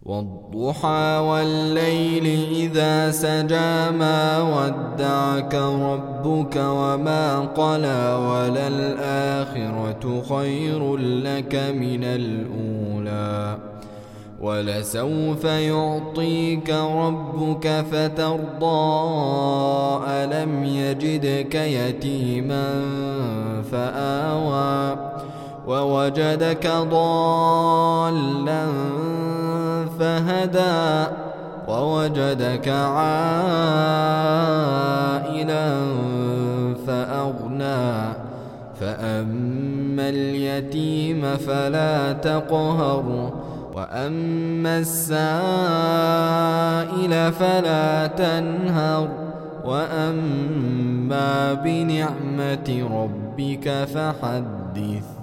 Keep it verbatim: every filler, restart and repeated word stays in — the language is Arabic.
والضحى والليل إذا سجى ما ودعك ربك وما قلى وللآخرة خير لك من الأولى ولسوف يعطيك ربك فترضى ألم يجدك يتيما فآوى ووجدك ضالا فهدى ووجدك عائلا فأغنى فأما اليتيم فلا تقهر وأما السائل فلا تنهر وأما بنعمة ربك فحدث.